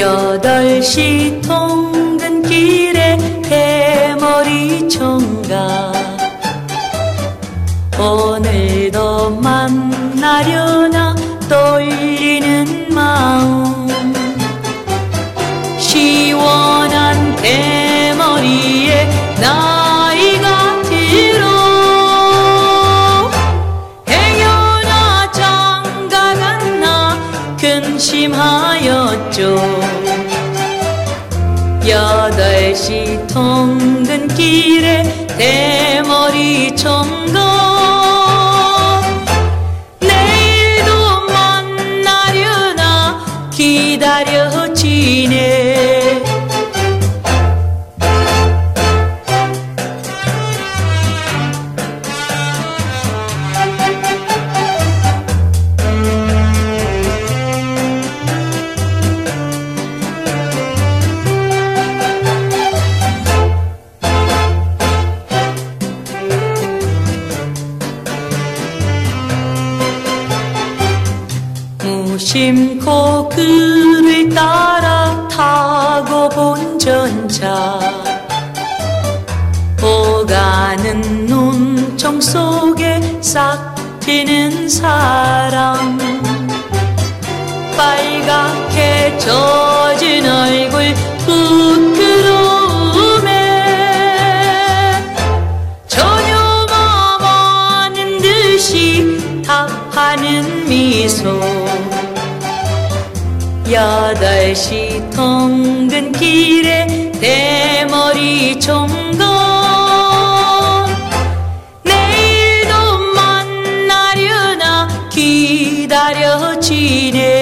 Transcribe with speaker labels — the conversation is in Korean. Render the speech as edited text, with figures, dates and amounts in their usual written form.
Speaker 1: 8시 통근길에 대머리 총각 오늘도 만나려나 떨리는 마음 시원한 대머리에 나이가 들어 행여나 장가갔나 근심하였죠 8시 통근길에 대머리 총각 내일도 만나려나 기다려지네 무심코 그를 따라 타고 본 전차 오가는 눈총 속에 싹 트는 사랑 빨갛게 젖은 얼굴 부끄러움에 전혀 맘하는 듯이 답하는 미소 8시 통근길에 대머리 총각 내일도 만나려나 기다려지네